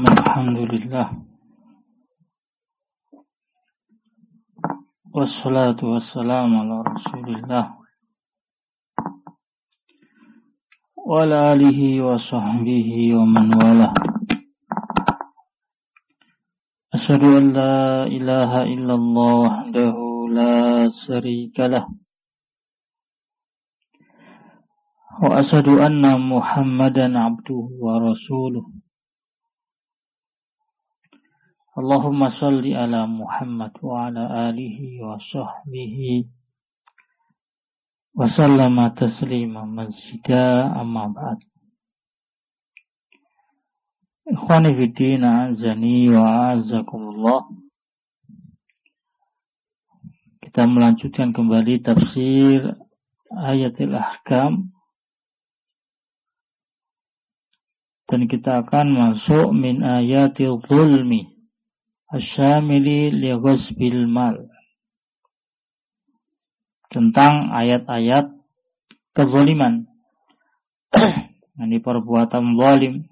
Alhamdulillah. Wassalatu wassalamu ala Rasulillah wa ala alihi wa sahbihi wa man wala. Asyhadu an la ilaha illallah wahdahu la syarika lah. Wa asyhadu anna Muhammadan abduhu wa rasuluh. Allahumma salli ala Muhammad wa ala alihi wa sahbihi wa sallama taslima mazida amma ba'd. Ikhwani fiddin, a'azani wa a'azakumullah. Kita melanjutkan kembali tafsir ayatil ahkam. Dan kita akan masuk min ayatil zulmi asyamili li ghasbil mal. Tentang ayat-ayat kezaliman. Ini perbuatan zalim.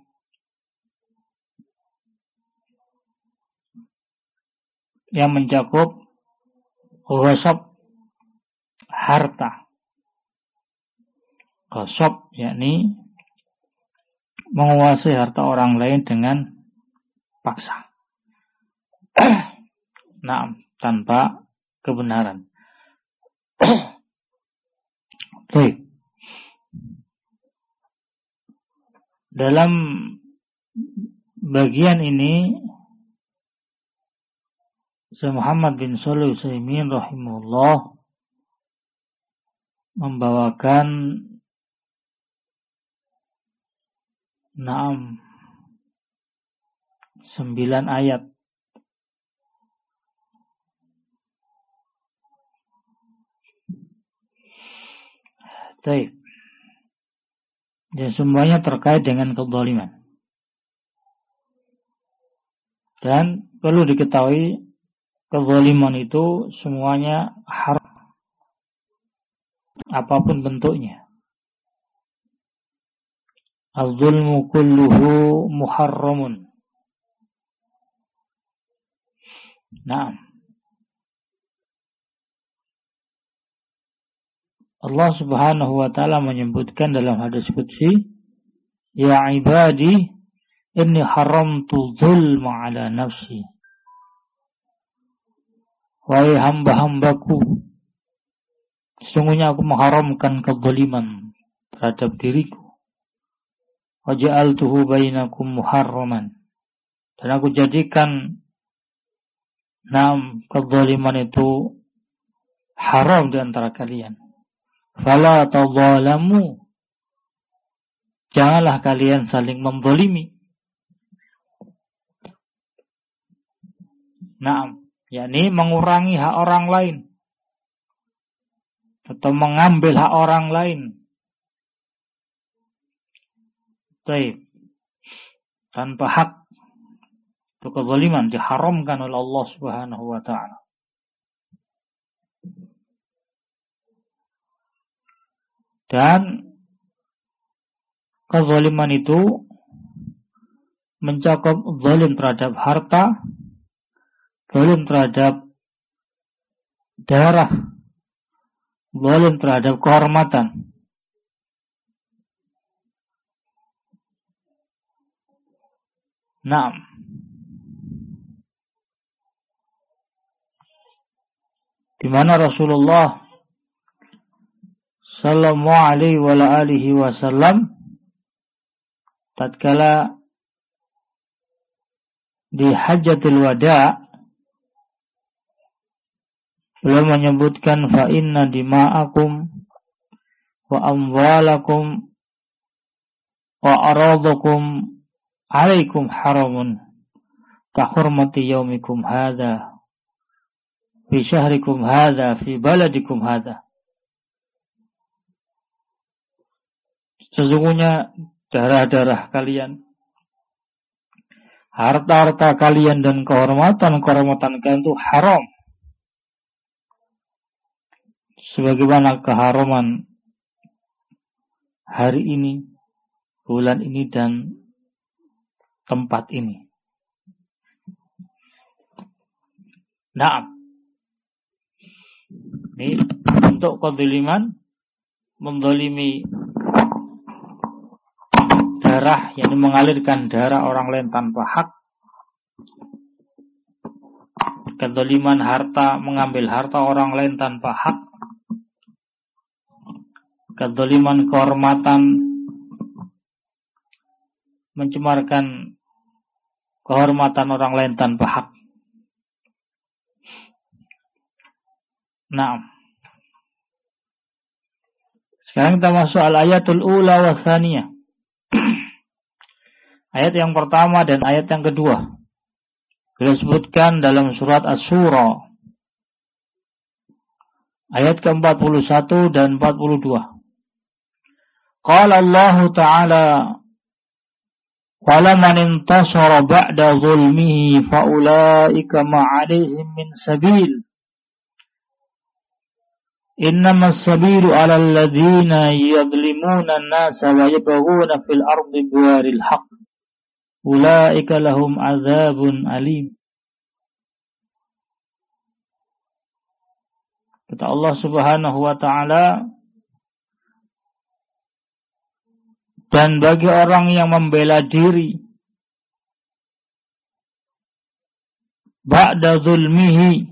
Yang mencakup ghasab harta. Ghasab yakni menguasai harta orang lain dengan paksa. Nah, tanpa kebenaran. Baik. Dalam bagian ini Syekh Muhammad bin Shalih Al-Utsaimin rahimahullah membawakan 9 ayat. Baik. Dan semuanya terkait dengan kezaliman. Dan perlu diketahui kezaliman itu semuanya haram. Apapun bentuknya. Al-zulmu kulluhu muharramun. Nah, Allah Subhanahu wa taala menyebutkan dalam hadis qudsi, ya ibadi inni haramtu dzulma ala nafsi. Wahai hamba-hambaku, sesungguhnya aku mengharamkan kezaliman terhadap diriku. Wa ja'altuhu bainakum muharraman. Dan aku jadikan kezaliman itu haram di antara kalian. Fala tadzalamu. Janganlah kalian saling menzalimi. Yakni mengurangi hak orang lain atau mengambil hak orang lain. Baik. Tanpa hak. Itu kezaliman diharamkan oleh Allah Subhanahu wa taala. Dan kezaliman itu mencakup zalim terhadap harta, zalim terhadap darah, zalim terhadap kehormatan. Naam. Di mana Rasulullah sallallahu alaihi wasallam tatkala di Hajjatul Wada beliau menyebutkan fa inna dima'akum wa amwalakum wa aradakum alaikum haramun ka hurmati yaumikum hadza fi syahrikum hadza fi baladikum hadza. Sesungguhnya darah-darah kalian, harta-harta kalian dan kehormatan-kehormatan kalian itu haram. Sebagaimana keharaman hari ini, bulan ini, dan tempat ini. Nah, ini untuk kedzaliman, mendolimi darah, yakni mengalirkan darah orang lain tanpa hak. Kedzaliman harta, mengambil harta orang lain tanpa hak. Kedzaliman kehormatan, mencemarkan kehormatan orang lain tanpa hak. Nah, sekarang kita masuk al-ayatul ula wa tsaniyah. Ayat yang pertama dan ayat yang kedua disebutkan dalam surat Asy-Syura ayat ke-41 dan 42. Qala Allah Ta'ala وَلَمَنِ انْتَصَرَ بَعْدَ ظُلْمِهِ فَأُولَئِكَ مَا عَلَيْهِمْ مِنْ سَبِيلٍ إِنَّمَا السَّبِيلُ عَلَى الَّذِينَ يَظْلِمُونَ النَّاسَ وَيَبْغُونَ فِي الْأَرْضِ بِغَيْرِ الْحَقِّ أُولَئِكَ لَهُمْ عَذَابٌ أَلِيمٌ. Kata Allah Subhanahu wa Ta'ala, dan bagi orang yang membela diri ba'da zulmihi,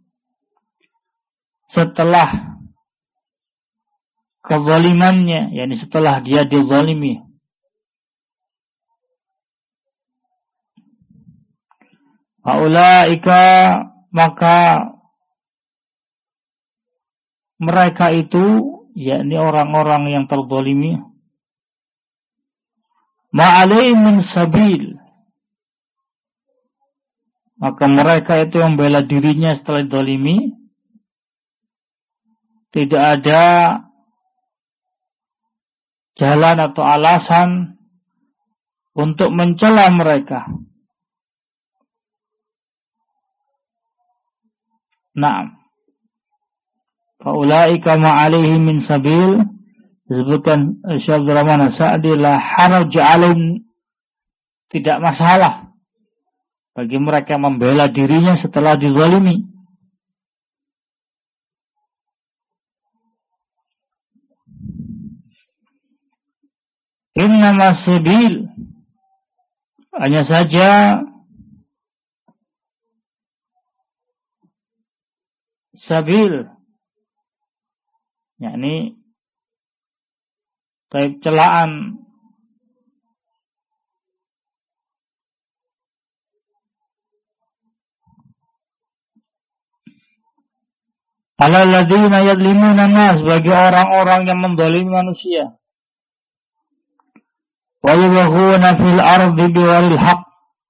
setelah kezalimannya, yakni setelah dia dizalimi, faulaika, maka mereka itu, yakni orang-orang yang terzalimi, ma'alaihim min sabil, maka mereka itu yang membela dirinya setelah dizalimi, tidak ada jalan atau alasan untuk mencela mereka. Naam. Faulaika ma'alaihim min sabil, disebutkan Syekh Abdul Rahman As-Sa'di, la haraj 'alaihim, tidak masalah bagi mereka membela dirinya setelah dizalimi. Innama sabil, hanya saja sabil, yakni baik celaan, alal ladzina yadlimuna nas, bagi orang-orang yang menzalimi manusia, wa yabghuna fil ardi bighairil haqq,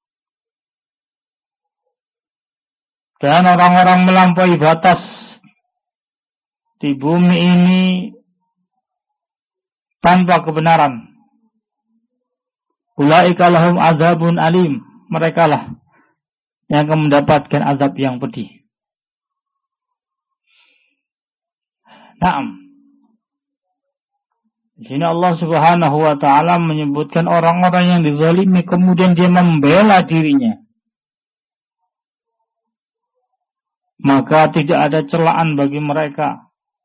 dan orang-orang melampaui batas di bumi ini tanpa kebenaran. Ulaika lahum azabun alim, mereka lah yang akan mendapatkan azab yang pedih. Naam. Di sini Allah Subhanahu wa Ta'ala menyebutkan orang-orang yang dizalimi kemudian dia membela dirinya, maka tidak ada celaan bagi mereka.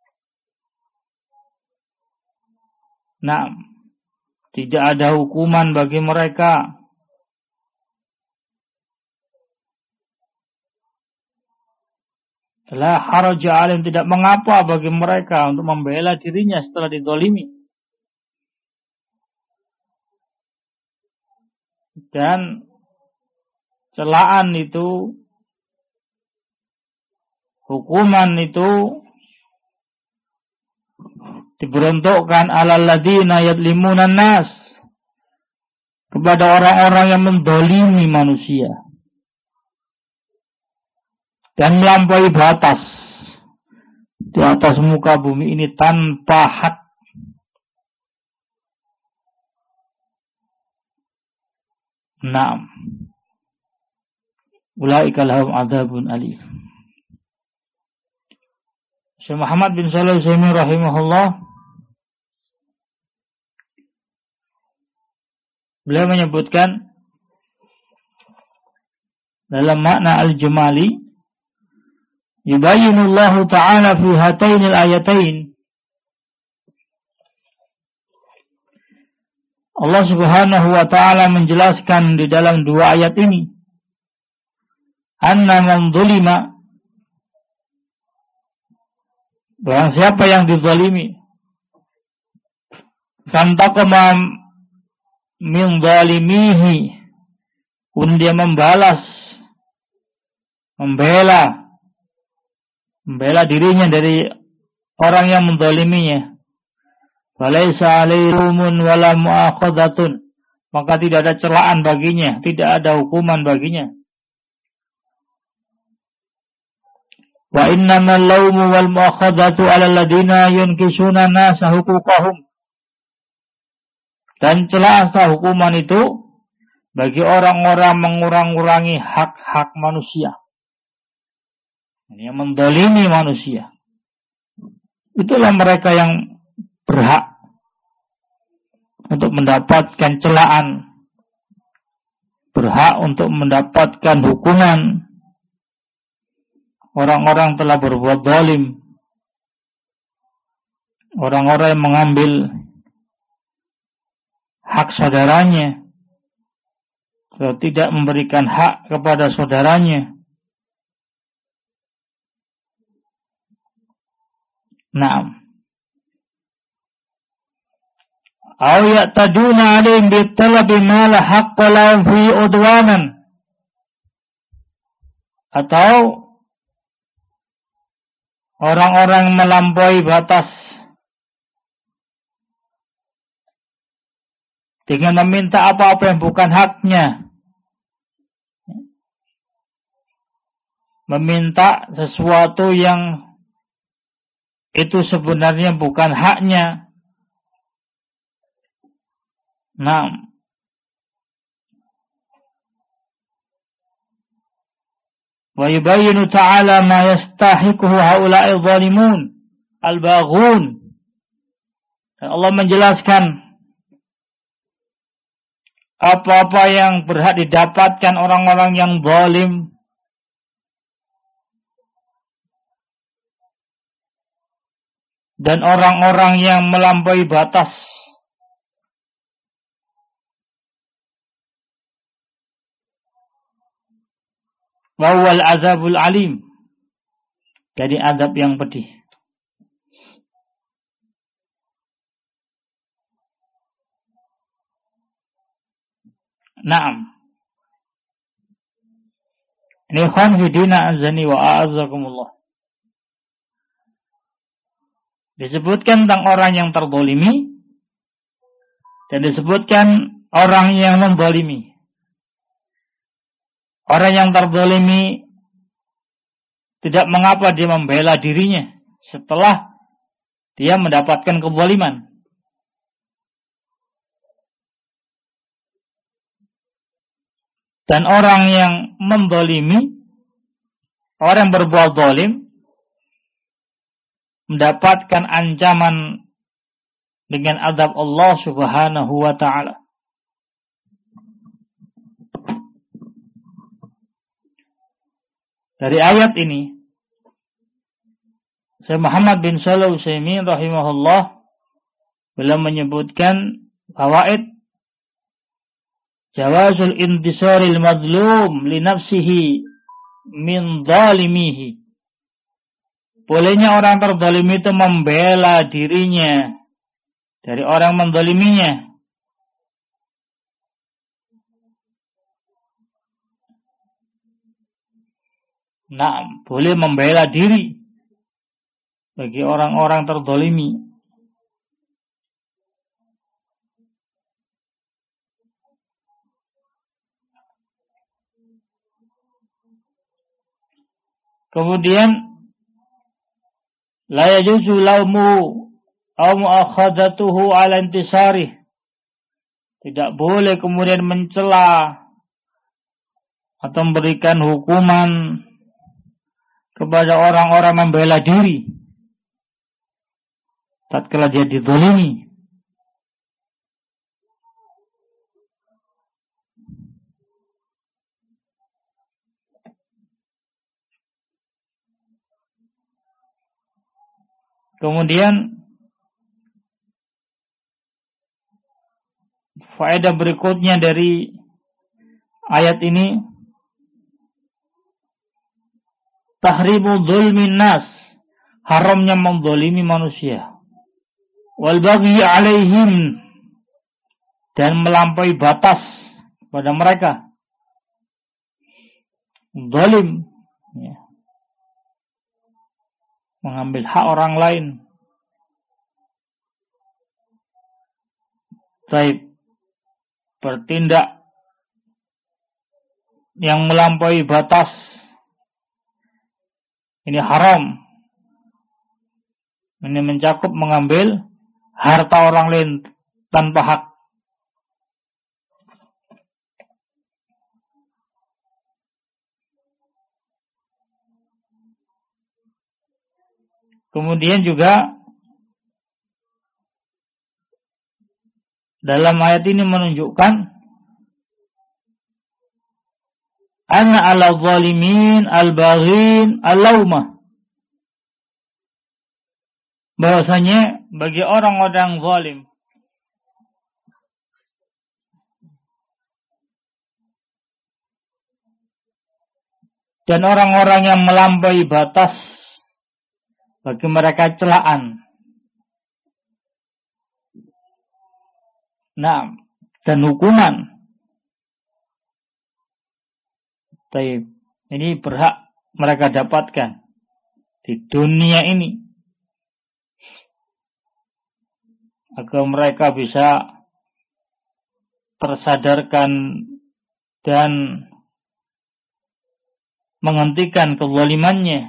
Nah, tidak ada hukuman bagi mereka. La haraja 'alaihim, tidak mengapa bagi mereka untuk membela dirinya setelah dizalimi. Dan celaan itu, hukuman itu diberuntukkan alal ladzina yadlimunan nas, kepada orang-orang yang mendolimi manusia dan melampaui batas di atas muka bumi ini tanpa hak. Naam. Ulaika lahum adzabun alim. Syekh Muhammad bin Shalih Al-Utsaimin rahimahullah, beliau menyebutkan dalam makna al-jumali yubayyinullahu ta'ala fi hatainil ayatain. Allah Subhanahu wa ta'ala menjelaskan di dalam dua ayat ini, anna man dzulima, barang siapa yang dizalimi, fantaqama min zalimihi, kemudian dia membalas, membela dirinya dari orang yang menzaliminya, falaisa alaihi lumun wala mu'akhadatun, maka tidak ada celaan baginya, tidak ada hukuman baginya. Wa innamal lawmu wal mu'akhadatu 'alal ladina yunkisuna nasa huquqahum, dan celaan serta hukuman itu bagi orang-orang mengurang-urangi hak-hak manusia, yang mendolimi manusia. Itulah mereka yang berhak untuk mendapatkan celaan, berhak untuk mendapatkan hukuman. Orang-orang telah berbuat zalim, orang-orang yang mengambil hak saudaranya, kalau tidak memberikan hak kepada saudaranya. Naam. Aw ya'taduna 'alaihim bitalabi ma la haqqa lahum fi udwanan, atau orang-orang melampaui batas dengan meminta apa-apa yang bukan haknya, meminta sesuatu yang itu sebenarnya bukan haknya. Nah, wa yubayyinu ta'ala ma yastahiquhu haula'i dhalimun al-baghun. Dan Allah menjelaskan apa-apa yang berhak didapatkan orang-orang yang zalim, dan orang-orang yang melampaui batas. Wawal azabul alim, dari azab yang pedih. Naam. Ini ikhwan fidina azani wa a'azakumullah. Disebutkan tentang orang yang terzalimi dan disebutkan orang yang menzalimi. Orang yang terzalimi tidak mengapa dia membela dirinya setelah dia mendapatkan kezaliman. Dan orang yang menzalimi, orang yang berbuat zalim, mendapatkan ancaman dengan azab Allah Subhanahu wa ta'ala. Dari ayat ini, Syekh Muhammad bin Shalih Al-Utsaimin rahimahullah beliau menyebutkan fawaid jawazul intisaril madlum li nafsihi min zalimihi. Bolehnya orang terzalimi itu membela dirinya dari orang menzaliminya. Nah, boleh membela diri bagi orang-orang terzalimi. Kemudian la yajuzu laumu aw mu'akhadatuhu 'ala intisarih. Tidak boleh kemudian mencela atau memberikan hukuman kepada orang-orang membela diri tatkala dia dizalimi. Kemudian faedah berikutnya dari ayat ini, tahrimu dzulmin nas, haramnya menzalimi manusia, wal baghi alaihim, dan melampaui batas pada mereka. Zalim, ya, mengambil hak orang lain. Baik, bertindak yang melampaui batas, ini haram. Ini mencakup mengambil harta orang lain tanpa hak. Kemudian juga dalam ayat ini menunjukkan anna ala zalimin al-baghin al-laumah, bahwasanya bagi orang-orang zalim dan orang-orang yang melampaui batas, bagi mereka celaan. Nah, dan hukuman. Taib. Ini berhak mereka dapatkan di dunia ini, agar mereka bisa tersadarkan dan menghentikan kezalimannya.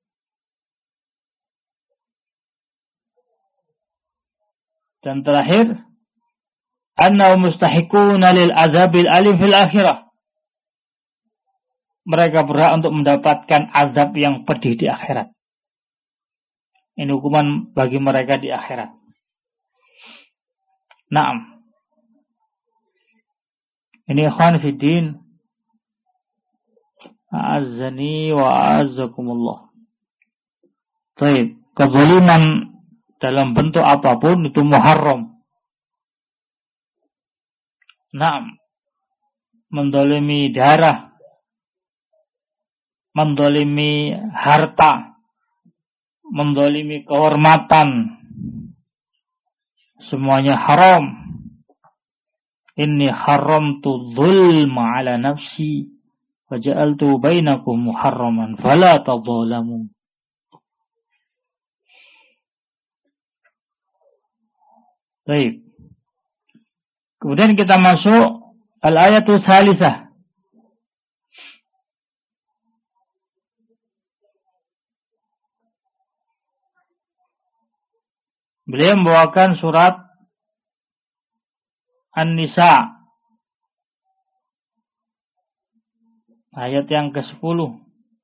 Dan terakhir, annahum mustahiquna lil azabil alim fil akhirah. Mereka berhak untuk mendapatkan azab yang pedih di akhirat. Ini hukuman bagi mereka di akhirat. Naam. Ini ikhwan fiddin, a'azzani wa a'azzakumullah. Baik, kezaliman dalam bentuk apapun itu muharram. Naam. Mendolimi darah, mendolimi harta, mendolimi kehormatan, semuanya haram. Inni haramtu dzulma ala nafsi wa ja'altu bainakum muharraman fala tadzalamu. Baik. Kemudian kita masuk al-ayatul tsalisah. Beliau membawakan surat An-Nisa, ayat yang ke-10.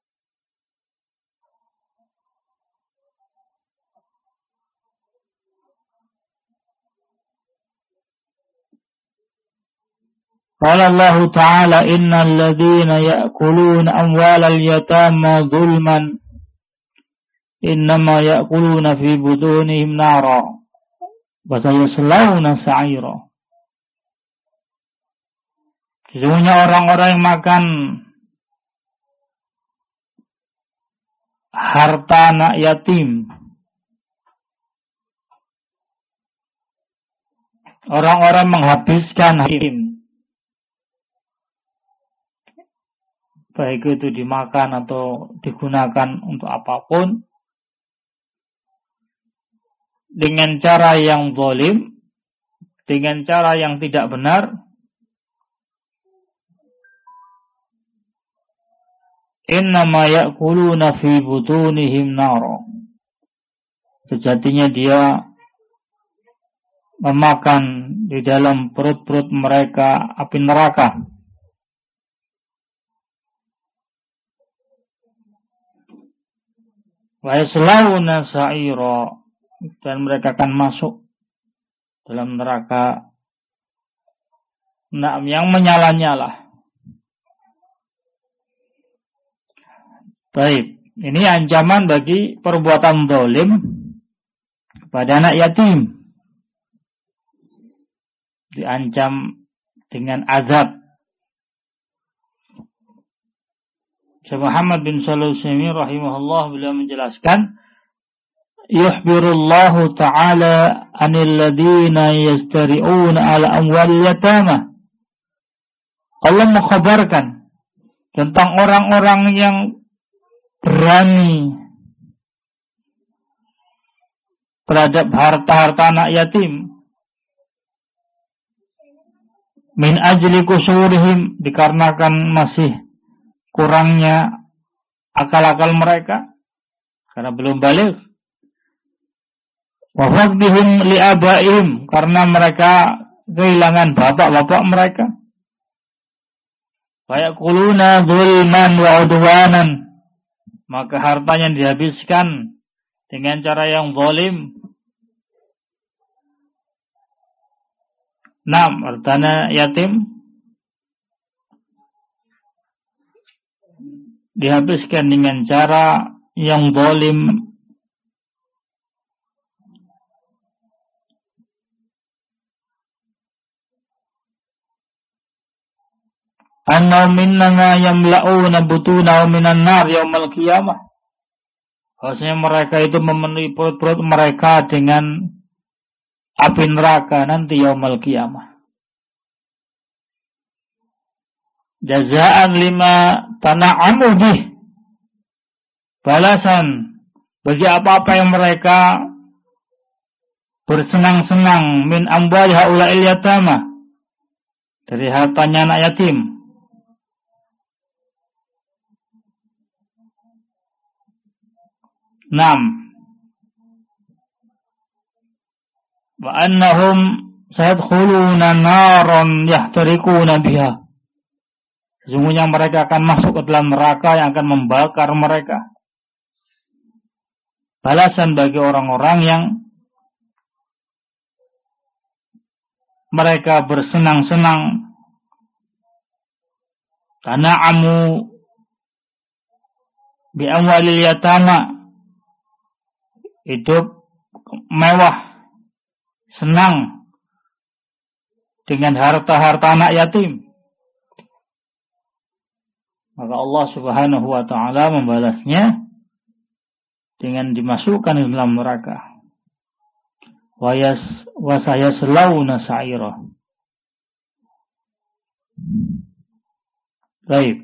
Qala Allah Ta'ala innal ladzina ya'kuluna amwalal yatama dzulman innama ya'kuluna fi budunihim nara wa sayaslawna sa'ira. Sesungguhnya orang-orang yang makan harta anak yatim, orang-orang menghabiskan yatim, baik itu dimakan atau digunakan untuk apapun, dengan cara yang zalim, dengan cara yang tidak benar, innama ya'kuluna fi butunihim nara. Sejatinya dia memakan di dalam perut-perut mereka api neraka. Wa yaslawna sa'ira, dan mereka akan masuk dalam neraka yang menyala-nyala. Baik, ini ancaman bagi perbuatan zalim kepada anak yatim. Diancam dengan azab. Syekh Muhammad bin Shalih Al-Utsaimin rahimahullah beliau menjelaskan, yukhbirullahu ta'ala 'anil ladzina yastari'una 'ala amwalil yatama. Allah mengkhabarkan tentang orang-orang yang berani terhadap harta-harta anak yatim. Min ajli kusurihim, dikarenakan masih kurangnya akal-akal mereka karena belum balik. Wa faqdihim li abaihim, karena mereka kehilangan bapak-bapak mereka. Wa yaquluna zulman wa udwanan, maka hartanya dihabiskan dengan cara yang zalim. Hartanya yatim dihabiskan dengan cara yang zalim. Annahum innama yamla'una butunahum minan nar yaumal qiyamah. Bahwasanya mereka itu memenuhi perut-perut mereka dengan api neraka nanti yaumal qiyamah. Jazaan lima tana'amu bih, balasan bagi apa-apa yang mereka bersenang-senang min amwali haula'il yatama, dari hartanya anak yatim. Wa annahum sayadkhuluna naran yahtariquna biha. Sesungguhnya mereka akan masuk ke dalam neraka yang akan membakar mereka. Balasan bagi orang-orang yang mereka bersenang-senang karena bi amwalil yatama, hidup mewah, senang dengan harta-harta anak yatim. Maka Allah Subhanahu wa ta'ala membalasnya dengan dimasukkan ke dalam neraka. Wa sayaslawna sa'ira. Baik.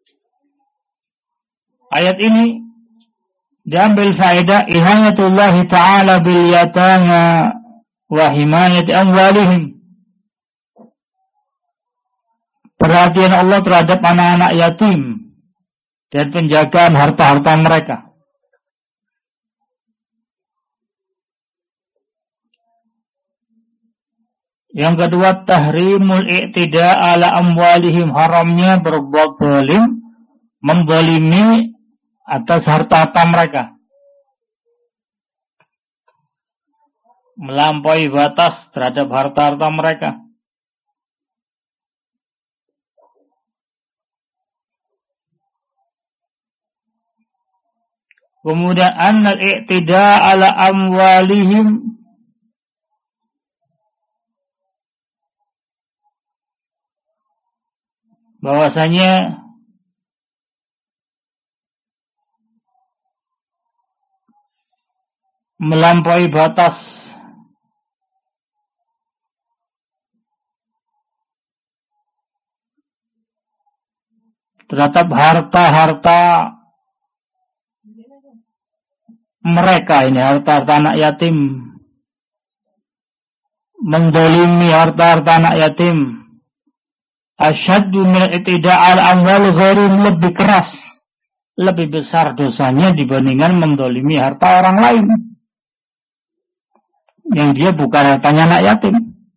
Ayat ini diambil faedah inayatullah ta'ala bil yatama wa himayati amwalihim. Perhatian Allah terhadap anak-anak yatim dan penjagaan harta-harta mereka. Yang kedua, tahrimul i'tida ala amwalihim, haramnya berbuat zalim, menzalimi atas harta-harta mereka. Melampaui batas terhadap harta-harta mereka. Kemudian annal i'tida ala amwalihim, bahwasanya melampaui batas terhadap harta-harta mereka, ini harta-harta anak yatim, mendolimi harta-harta anak yatim, asyaddu min i'tida' ala amwal ghairihim, lebih keras, lebih besar dosanya dibandingkan mendolimi harta orang lain yang dia bukan hartanya anak yatim.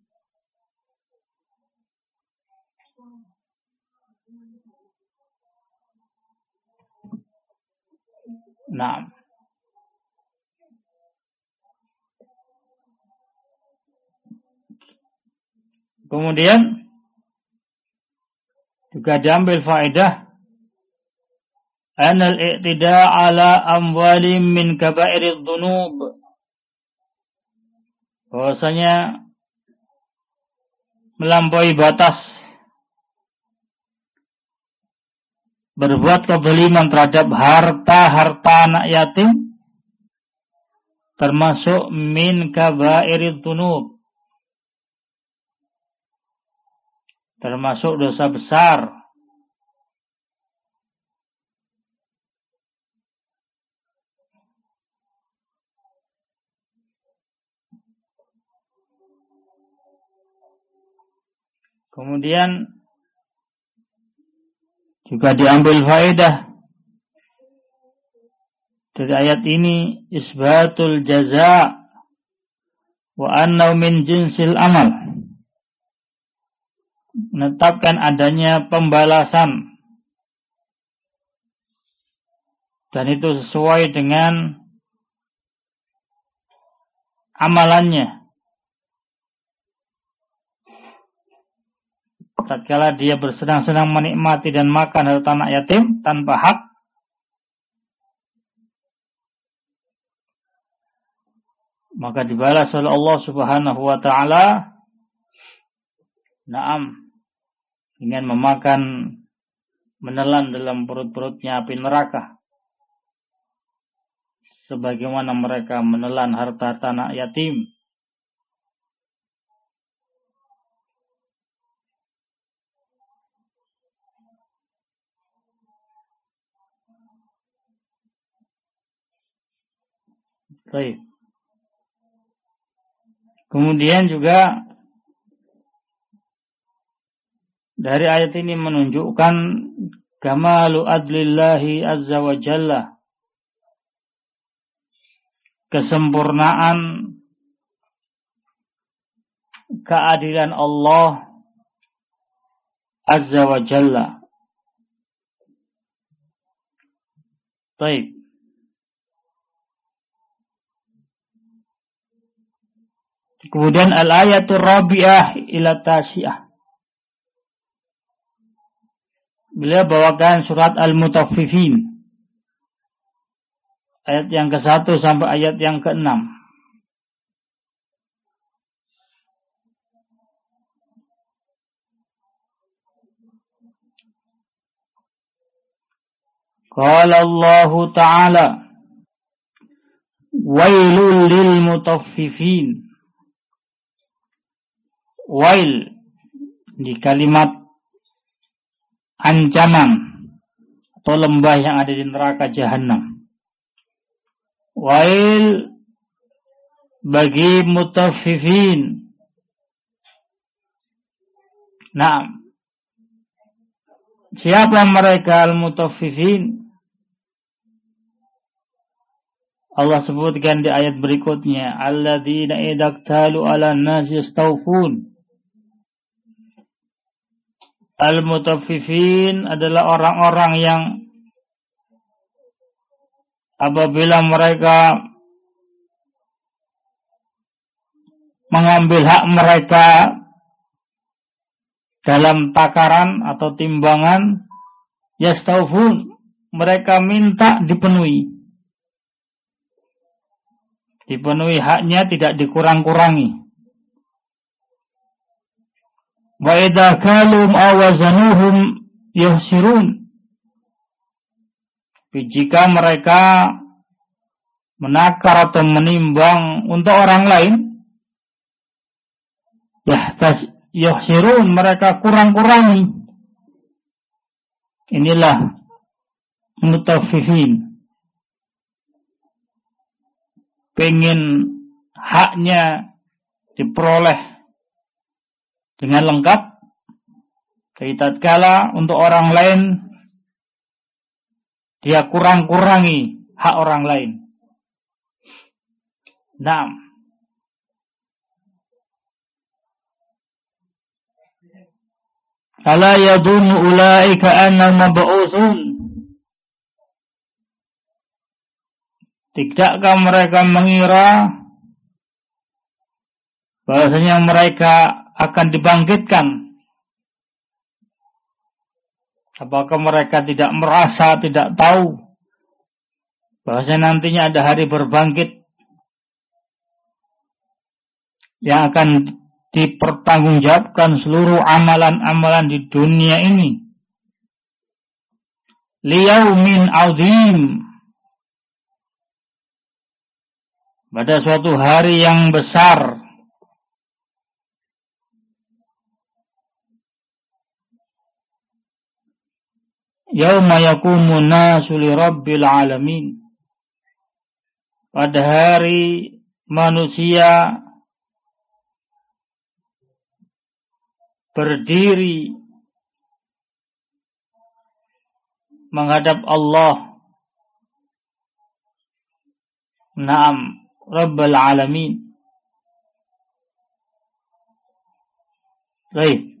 Kemudian juga diambil faedah anal i'tida' ala amwalim min kabairidz dzunub, bahwasanya melampaui batas berbuat kezaliman terhadap harta anak yatim termasuk min kabairid dzunub, termasuk dosa besar. Kemudian juga diambil faedah dari ayat ini isbatul jaza wa annahu min jinsil amal, menetapkan adanya pembalasan dan itu sesuai dengan amalannya. Tatkala dia bersenang-senang menikmati dan makan harta anak yatim tanpa hak, maka dibalas oleh Allah Subhanahu wa taala. Naam, ingin memakan, menelan dalam perut-perutnya api neraka, sebagaimana mereka menelan harta anak yatim. Baik. Kemudian juga dari ayat ini menunjukkan kamalu adlillahi azza wa jalla, kesempurnaan keadilan Allah azza wa jalla. Baik. Kemudian al-ayatul rabi'ah ila tasyi'ah. Beliau bawakan surat Al-Mutaffifin. Ayat yang ke-1 sampai ayat yang ke-6. Qala Allah Ta'ala wailul lil mutaffifin. Wail di kalimat ancaman atau lembah yang ada di neraka jahanam. Wail bagi mutaffifin. Nah, siapa mereka al-mutaffifin? Allah sebutkan di ayat berikutnya, alladzina idaktalu 'alan nasi yastawfun. Al-mutaffifin adalah orang-orang yang apabila mereka mengambil hak mereka dalam takaran atau timbangan, yastawfun, mereka minta dipenuhi. Dipenuhi haknya, tidak dikurang-kurangi. Wa idza kalum awazanuhum yuhsirun. Jika mereka menakar atau menimbang untuk orang lain, yuhsirun, mereka kurang-kurangi. Inilah mutaffifin. Pengen haknya diperoleh dengan lengkap, tapi tatkala untuk orang lain dia kurang-kurangi hak orang lain. Naam. Ala yadunnu ulaika annahum mab'utsun. Tidakkah mereka mengira bahwasanya mereka akan dibangkitkan? Apakah mereka tidak merasa, tidak tahu bahwasanya nantinya ada hari berbangkit? yang akan dipertanggungjawabkan seluruh amalan-amalan di dunia ini. Liyaumin azim, pada suatu hari yang besar. Yauma yaqumun nasu li rabbil alamin, pada hari manusia berdiri menghadap Allah, Naam, Rabbul Alamin. Baik.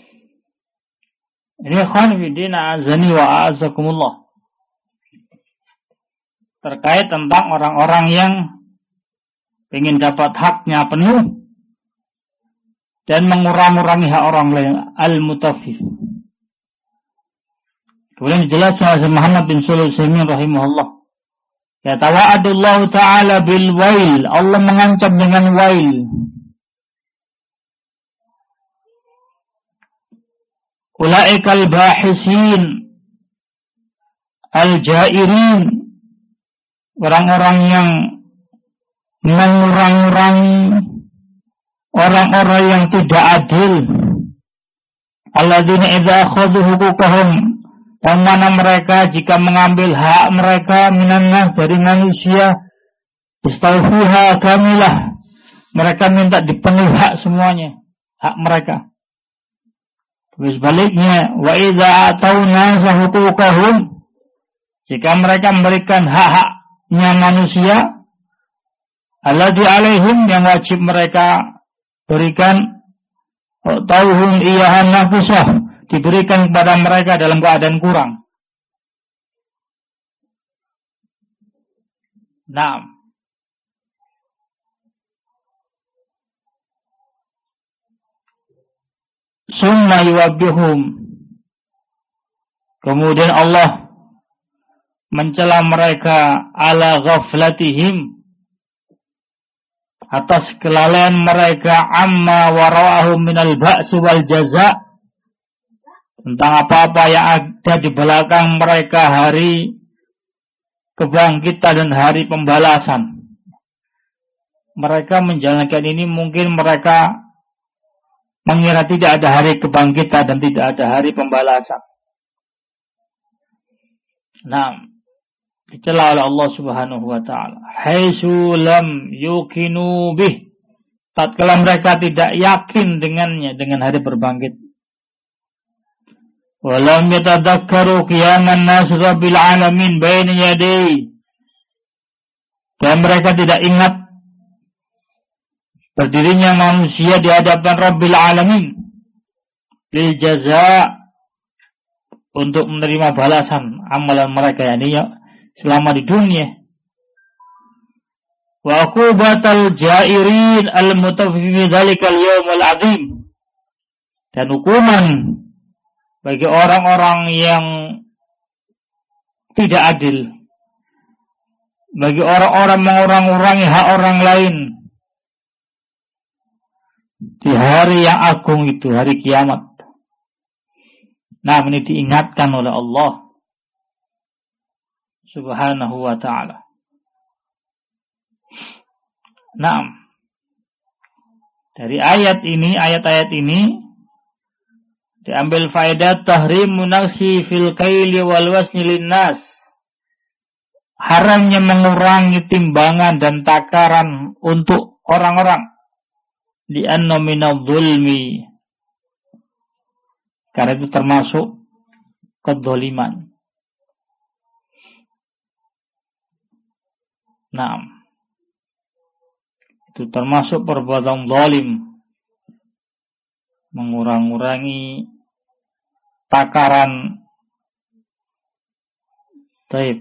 Ini ikhwan fillah azani wa a'azakumullah. Terkait tentang orang-orang yang ingin dapat haknya penuh dan mengurang-urangi hak orang lain, al-mutaffif. Kemudian dijelaskan oleh Muhammad bin Shalih Al-Utsaimin rahimahullah. Ya tawa'adullahu ta'ala bil wail. Allah mengancam dengan wail. Ulaikal bahisin al-jairin. Orang-orang yang mengurang-urangi orang-orang yang tidak adil. Alladzina idza akhadhu huquqahum, yang mana mereka jika mengambil hak mereka minannas dari manusia, istaufuha kamilah, mereka minta dipenuhi hak semuanya, hak mereka. Terus baliknya, wa idza atawna huquqahum, jika mereka memberikan hak-haknya manusia, alladzi alaihim, yang wajib mereka berikan, tauhum iyahan nafisah, diberikan kepada mereka dalam keadaan kurang. Naam. Summa yuwabbihum, kemudian Allah mencela mereka ala ghaflatihim, atas kelalaian mereka, amma wara'ahum minal ba's wal jaza', tentang apa-apa yang ada di belakang mereka, hari kebangkitan dan hari pembalasan. Mereka menjalankan ini, mungkin mereka mengira tidak ada hari kebangkitan dan tidak ada hari pembalasan. Nah, dicela oleh Allah Subhanahu wa taala. Haitsu lam yuqinu bih, tatkala mereka tidak yakin dengannya, dengan hari berbangkit. Wa lam yatadakkaru qiyaman nas rabbil alamin baina yadayhi, dan mereka tidak ingat berdirinya manusia di hadapan Rabbil Alamin, lil jaza', untuk menerima balasan amalan mereka, yakni selama di dunia. Wa uqubatal jairin al-mutaffifin dzalikal yaumul azim, dan hukuman bagi orang-orang yang tidak adil, bagi orang-orang mengurang-urangi hak orang lain, di hari yang agung itu, hari kiamat. Nah, ini diingatkan oleh Allah Subhanahu wa ta'ala. Nah, dari ayat-ayat ini diambil faedah tahrimu naqsi fil kaili wal wasni linnas, haramnya mengurangi timbangan dan takaran untuk orang-orang, di anna minadh dhulmi, karena itu termasuk kedzaliman. Nah, itu termasuk perbuatan zalim, mengurang-urangi takaran taib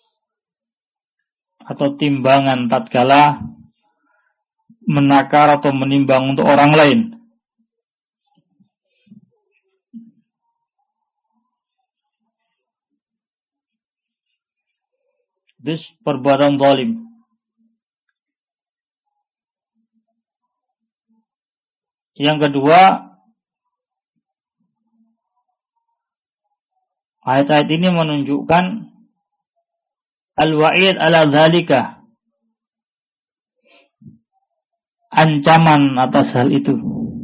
atau timbangan tatkala menakar atau menimbang untuk orang lain. Itu perbuatan zalim. Yang kedua, ayat-ayat ini menunjukkan al-wa'id ala dzalika, ancaman atas hal itu.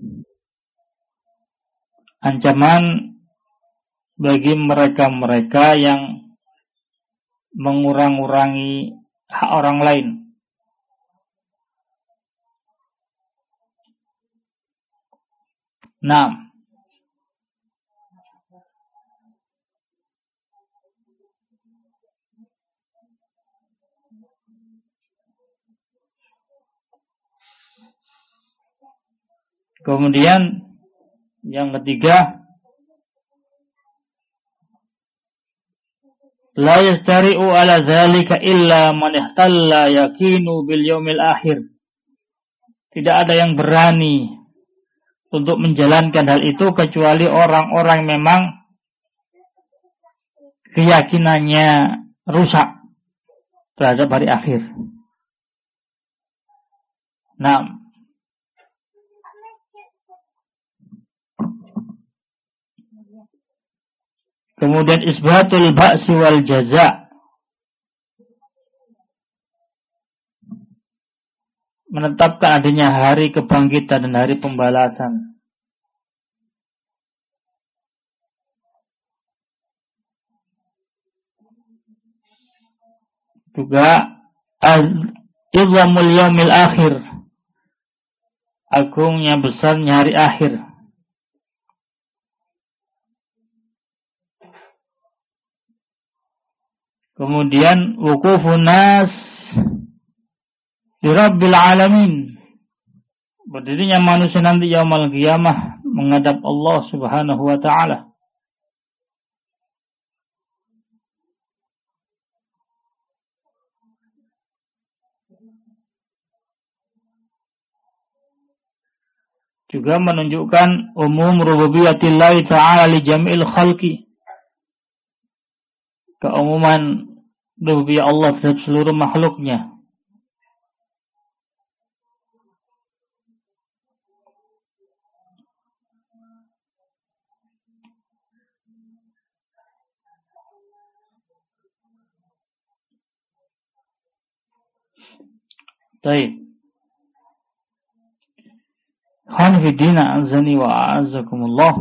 Ancaman bagi mereka-mereka yang mengurang-urangi hak orang lain. Nah, kemudian yang ketiga, la yastari'u ala dzalika illa man ihtalla yaqinu bil yaumil akhir. Tidak ada yang berani untuk menjalankan hal itu kecuali orang-orang memang keyakinannya rusak terhadap hari akhir. Nah, kemudian isbatul ba'si wal jaza', menetapkan adanya hari kebangkitan dan hari pembalasan. Juga izamul yaumil akhir, agungnya besarnya hari akhir. Kemudian wukufun nas di Rabbil Alamin, berdirinya manusia nanti yaumul qiyamah menghadap Allah Subhanahu wa taala. Juga menunjukkan umum rububiyatillah ta'ala li jam'il khalqi, keumuman rububiyah Allah terhadap seluruh makhluknya. Baik. Hanfidina azani wa a'azzakumullah.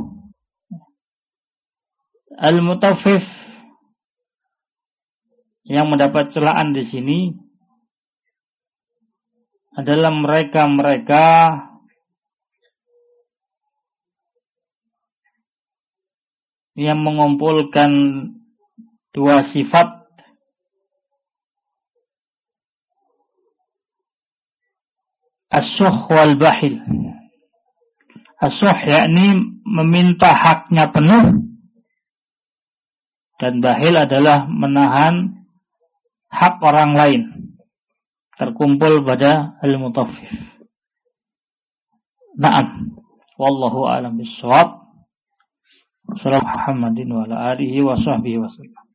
Al-mutaffif, yang mendapat celaan di sini adalah mereka-mereka yang mengumpulkan dua sifat, as-sukh wal bahil. As-sukh yakni meminta haknya penuh, dan bahil adalah menahan hak orang lain, terkumpul pada al-mutaffif. Naam, wallahu a'lam bissawab. Sallallahu Muhammadin wa ala alihi wa sahbihi wasallam.